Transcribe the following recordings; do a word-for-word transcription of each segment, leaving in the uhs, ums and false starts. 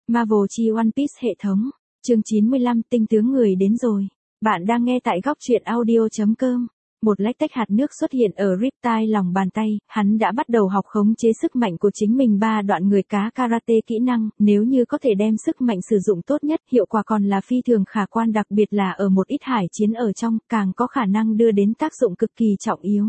Marvel chi One Piece hệ thống. Chương chín mươi lăm tinh tướng người đến rồi. Bạn đang nghe tại góc truyện audio chấm com. Một lách tách hạt nước xuất hiện ở Riptide lòng bàn tay, hắn đã bắt đầu học khống chế sức mạnh của chính mình ba đoạn người cá karate kỹ năng, nếu như có thể đem sức mạnh sử dụng tốt nhất, hiệu quả còn là phi thường khả quan, đặc biệt là ở một ít hải chiến ở trong, càng có khả năng đưa đến tác dụng cực kỳ trọng yếu.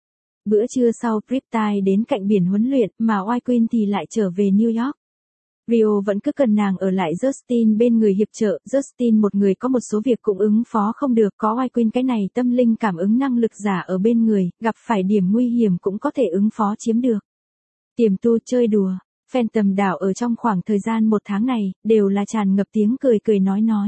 Bữa trưa sau, Riptide đến cạnh biển huấn luyện, mà White Queen thì lại trở về New York. Rio vẫn cứ cần nàng ở lại Justin bên người hiệp trợ, Justin một người có một số việc cũng ứng phó không được, có White Queen cái này tâm linh cảm ứng năng lực giả ở bên người, gặp phải điểm nguy hiểm cũng có thể ứng phó chiếm được. Tiềm tu chơi đùa, Phantom đảo ở trong khoảng thời gian một tháng này, đều là tràn ngập tiếng cười cười nói nói.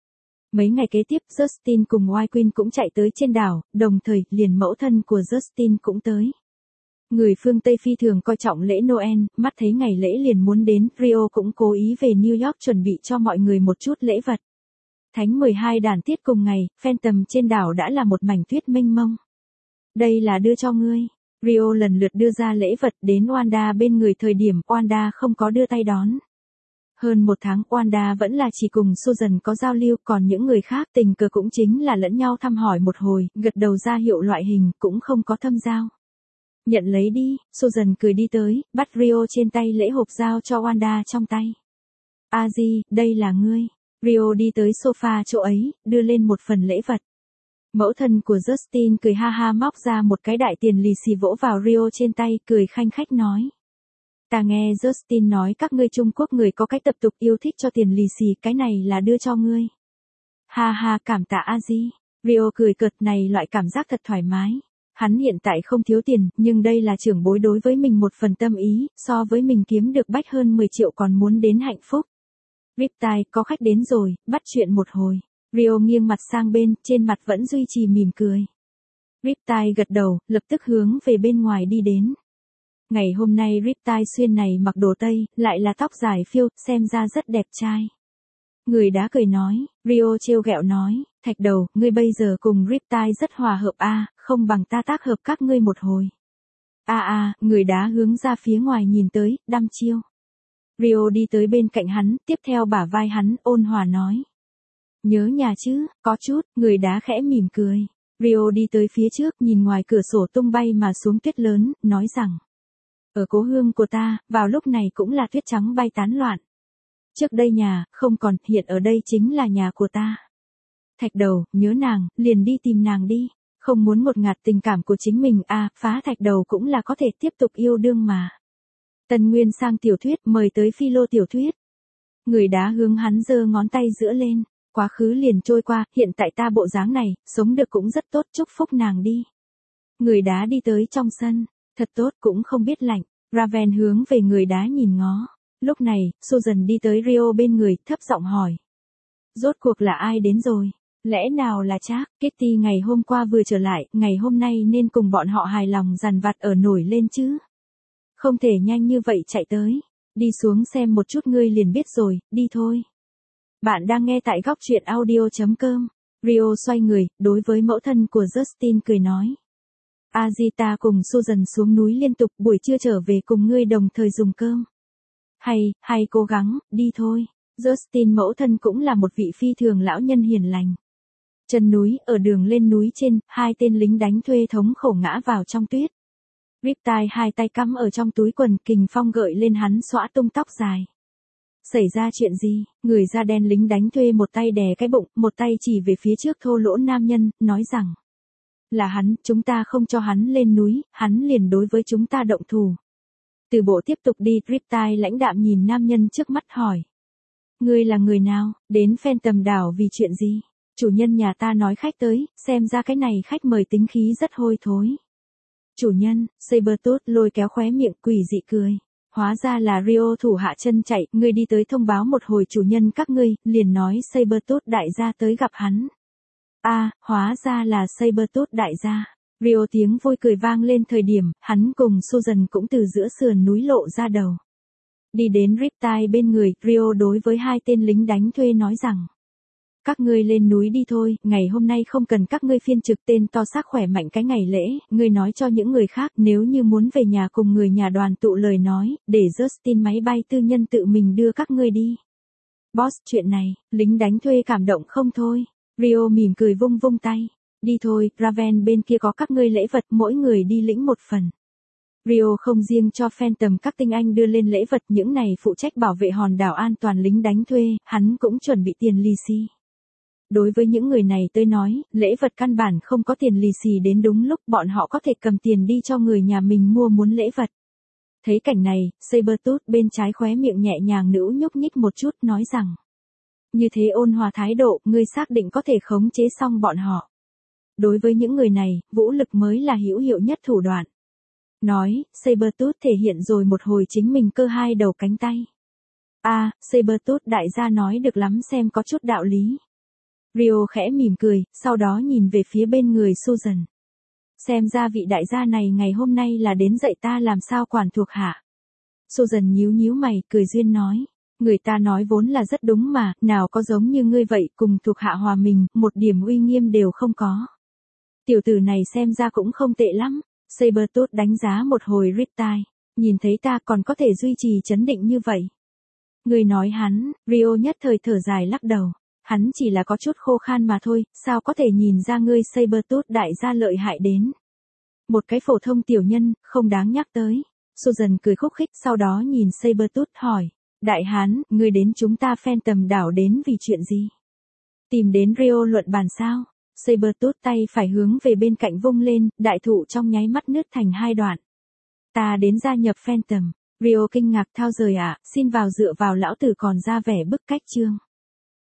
Mấy ngày kế tiếp, Justin cùng White Queen cũng chạy tới trên đảo, đồng thời, liền mẫu thân của Justin cũng tới. Người phương Tây phi thường coi trọng lễ Noel, mắt thấy ngày lễ liền muốn đến, Rio cũng cố ý về New York chuẩn bị cho mọi người một chút lễ vật. Thánh mười hai đàn tiết cùng ngày, Phantom trên đảo đã là một mảnh tuyết mênh mông. Đây là đưa cho ngươi. Rio lần lượt đưa ra lễ vật đến Wanda bên người, thời điểm Wanda không có đưa tay đón. Hơn một tháng, Wanda vẫn là chỉ cùng Susan có giao lưu, còn những người khác tình cờ cũng chính là lẫn nhau thăm hỏi một hồi, gật đầu ra hiệu loại hình, cũng không có thâm giao. Nhận lấy đi, Susan cười đi tới, bắt Rio trên tay lễ hộp giao cho Wanda trong tay. Aji, đây là ngươi. Rio đi tới sofa chỗ ấy, đưa lên một phần lễ vật. Mẫu thân của Justin cười ha ha móc ra một cái đại tiền lì xì vỗ vào Rio trên tay, cười khanh khách nói. Ta nghe Justin nói các ngươi Trung Quốc người có cái tập tục yêu thích cho tiền lì xì, cái này là đưa cho ngươi. Ha ha, cảm tạ Aji. Rio cười cợt, này loại cảm giác thật thoải mái. Hắn hiện tại không thiếu tiền, nhưng đây là trưởng bối đối với mình một phần tâm ý, so với mình kiếm được bách hơn mười triệu còn muốn đến hạnh phúc. Riptide, có khách đến rồi, bắt chuyện một hồi. Rio nghiêng mặt sang bên, trên mặt vẫn duy trì mỉm cười. Riptide gật đầu, lập tức hướng về bên ngoài đi đến. Ngày hôm nay Riptide xuyên này mặc đồ tây, lại là tóc dài phiêu, xem ra rất đẹp trai. Người đã cười nói, Rio trêu ghẹo nói, Thạch Đầu, ngươi bây giờ cùng Riptide rất hòa hợp a, à, không bằng ta tác hợp các ngươi một hồi. A a, à, người đá hướng ra phía ngoài nhìn tới, đăm chiêu. Rio đi tới bên cạnh hắn, tiếp theo bả vai hắn, ôn hòa nói. Nhớ nhà chứ, có chút, người đá khẽ mỉm cười. Rio đi tới phía trước, nhìn ngoài cửa sổ tung bay mà xuống tuyết lớn, nói rằng. Ở cố hương của ta, vào lúc này cũng là tuyết trắng bay tán loạn. Trước đây nhà, không còn, hiện ở đây chính là nhà của ta. Thạch Đầu, nhớ nàng, liền đi tìm nàng đi. Không muốn một ngạt tình cảm của chính mình à, phá Thạch Đầu cũng là có thể tiếp tục yêu đương mà. Tần Nguyên sang tiểu thuyết, mời tới Philo tiểu thuyết. Người đá hướng hắn giơ ngón tay giữa lên. Quá khứ liền trôi qua, hiện tại ta bộ dáng này, sống được cũng rất tốt, chúc phúc nàng đi. Người đá đi tới trong sân. Thật tốt, cũng không biết lạnh. Raven hướng về người đá nhìn ngó. Lúc này, Susan đi tới Rio bên người, thấp giọng hỏi. Rốt cuộc là ai đến rồi? Lẽ nào là Trác? Kitty ngày hôm qua vừa trở lại, ngày hôm nay nên cùng bọn họ hài lòng dằn vặt ở nổi lên chứ? Không thể nhanh như vậy chạy tới. Đi xuống xem một chút ngươi liền biết rồi, đi thôi. Bạn đang nghe tại góc truyện audio chấm com. Rio xoay người, đối với mẫu thân của Justin cười nói. Azita cùng Susan xuống núi liên tục, buổi trưa trở về cùng ngươi đồng thời dùng cơm. Hay, hay cố gắng, đi thôi. Justin mẫu thân cũng là một vị phi thường lão nhân hiền lành. Chân núi, ở đường lên núi trên, hai tên lính đánh thuê thống khổ ngã vào trong tuyết. Riptide hai tay cắm ở trong túi quần, kình phong gợi lên hắn xõa tung tóc dài. Xảy ra chuyện gì? Người da đen lính đánh thuê một tay đè cái bụng, một tay chỉ về phía trước thô lỗ nam nhân, nói rằng. Là hắn, chúng ta không cho hắn lên núi, hắn liền đối với chúng ta động thủ. Từ bộ tiếp tục đi, Riptide lãnh đạm nhìn nam nhân trước mắt hỏi. Ngươi là người nào, đến Phantom đảo vì chuyện gì? Chủ nhân nhà ta nói khách tới, xem ra cái này khách mời tính khí rất hôi thối. Chủ nhân, Sabertooth lôi kéo khóe miệng quỷ dị cười. Hóa ra là Rio thủ hạ chân chạy, ngươi đi tới thông báo một hồi chủ nhân các ngươi, liền nói Sabertooth đại gia tới gặp hắn. A, à, hóa ra là Sabertooth đại gia. Rio tiếng vui cười vang lên thời điểm, hắn cùng Susan cũng từ giữa sườn núi lộ ra đầu. Đi đến Riptide bên người, Rio đối với hai tên lính đánh thuê nói rằng. Các ngươi lên núi đi thôi, ngày hôm nay không cần các ngươi phiên trực, tên to xác khỏe mạnh cái ngày lễ, ngươi nói cho những người khác nếu như muốn về nhà cùng người nhà đoàn tụ lời nói, để Justin máy bay tư nhân tự mình đưa các ngươi đi. Boss, chuyện này, lính đánh thuê cảm động không thôi. Rio mỉm cười vung vung tay. Đi thôi, Raven bên kia có các ngươi lễ vật, mỗi người đi lĩnh một phần. Rio không riêng cho Phantom các tinh anh đưa lên lễ vật, những này phụ trách bảo vệ hòn đảo an toàn lính đánh thuê, hắn cũng chuẩn bị tiền lì xì. Đối với những người này tôi nói, lễ vật căn bản không có tiền lì xì đến đúng lúc, bọn họ có thể cầm tiền đi cho người nhà mình mua muốn lễ vật. Thấy cảnh này, Sabretooth bên trái khóe miệng nhẹ nhàng nữ nhúc nhích một chút, nói rằng. Như thế ôn hòa thái độ, ngươi xác định có thể khống chế xong bọn họ. Đối với những người này, vũ lực mới là hữu hiệu nhất thủ đoạn. Nói, Sabretooth thể hiện rồi một hồi chính mình cơ hai đầu cánh tay. A, à, Sabretooth đại gia nói được lắm, xem có chút đạo lý. Rio khẽ mỉm cười, sau đó nhìn về phía bên người Susan. Xem ra vị đại gia này ngày hôm nay là đến dạy ta làm sao quản thuộc hạ. Susan nhíu nhíu mày, cười duyên nói. Người ta nói vốn là rất đúng mà, nào có giống như ngươi vậy, cùng thuộc hạ hòa mình, một điểm uy nghiêm đều không có. Tiểu tử này xem ra cũng không tệ lắm. Sabretooth đánh giá một hồi Riptide. Nhìn thấy ta còn có thể duy trì chấn định như vậy. Người nói hắn, Rio nhất thời thở dài lắc đầu. Hắn chỉ là có chút khô khan mà thôi, sao có thể nhìn ra ngươi Sabretooth đại gia lợi hại đến. Một cái phổ thông tiểu nhân, không đáng nhắc tới. Susan cười khúc khích, sau đó nhìn Sabretooth hỏi. Đại hán, ngươi đến chúng ta Phantom đảo đến vì chuyện gì? Tìm đến Rio luận bàn sao? Sabretooth tay phải hướng về bên cạnh vung lên, đại thụ trong nháy mắt nứt thành hai đoạn. Ta đến gia nhập Phantom. Rio kinh ngạc, thao rời ạ, à, xin vào dựa vào lão tử còn ra vẻ bức cách chương.